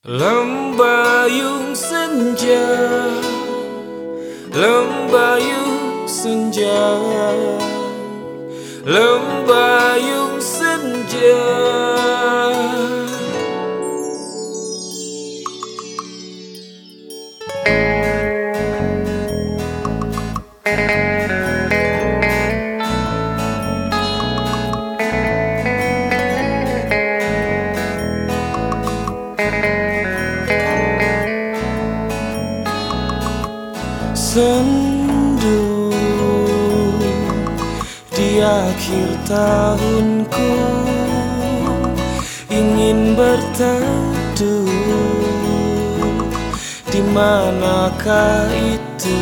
Lembayung senja, lembayung senja, lembayung senja. Sendu di akhir tahunku, ingin berteduh. Di manakah itu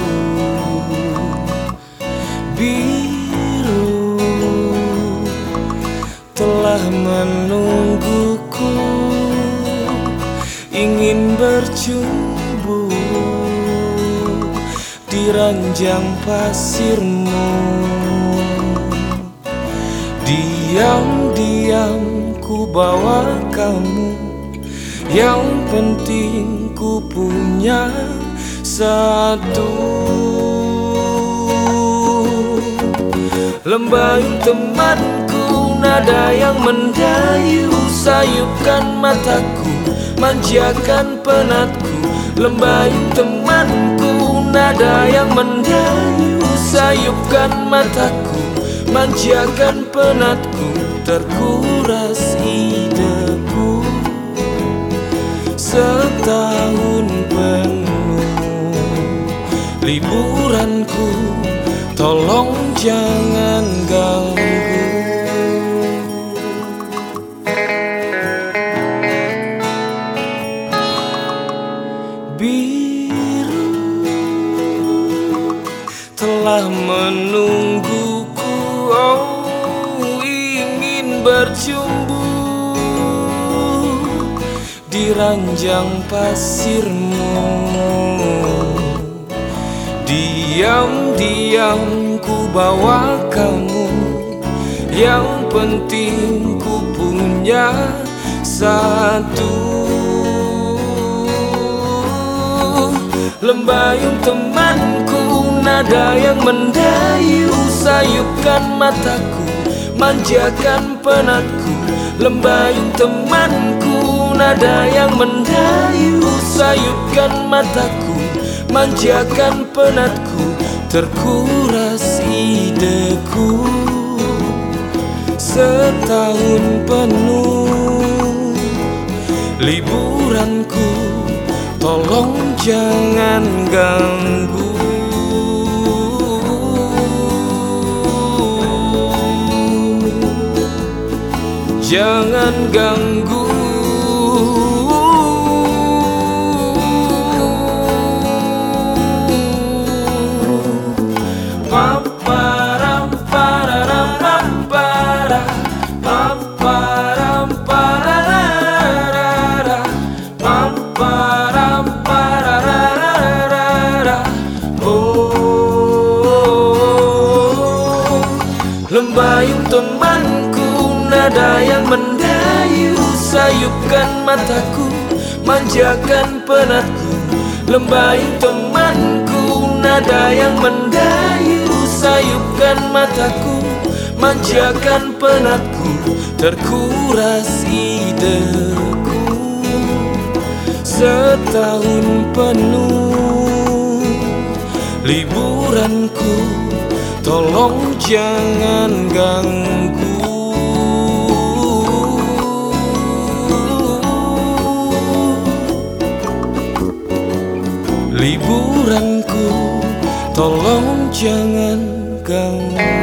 biru telah menungguku, ingin berjumpa di ranjang pasirmu. Diam-diam ku bawa kamu, yang penting ku punya satu. Lembayung temanku, nada yang mendayu, sayupkan mataku, manjakan penatku. Lembayung temanku, nada yang mendayu, sayupkan mataku, manjakan penatku. Terkuras ideku setahun penuh liburanku, tolong jangan ganggu. Biru telah menungguku, oh ingin berjumpa di ranjang pasirmu. Diam-diam ku bawa kamu, yang penting ku punya satu. Lembayung temanku, nada yang mendayu, sayupkan mataku, manjakan penatku. Lembayung temanku, nada yang mendayu, sayupkan mataku, manjakan penatku. Terkuras ideku setahun penuh liburanku, tolong jangan ganggu. Jangan ganggu. Pamparam pararam pampara, pamparam pararara, pamparam pararara. Oh, lembayung temanku, nada yang mendayu, sayupkan mataku, manjakan penatku. Lembayung temanku, nada yang mendayu, sayupkan mataku, manjakan penatku. Terkuras ideku setahun penuh liburanku, tolong jangan ganggu. Liburanku, tolong jangan ganggu.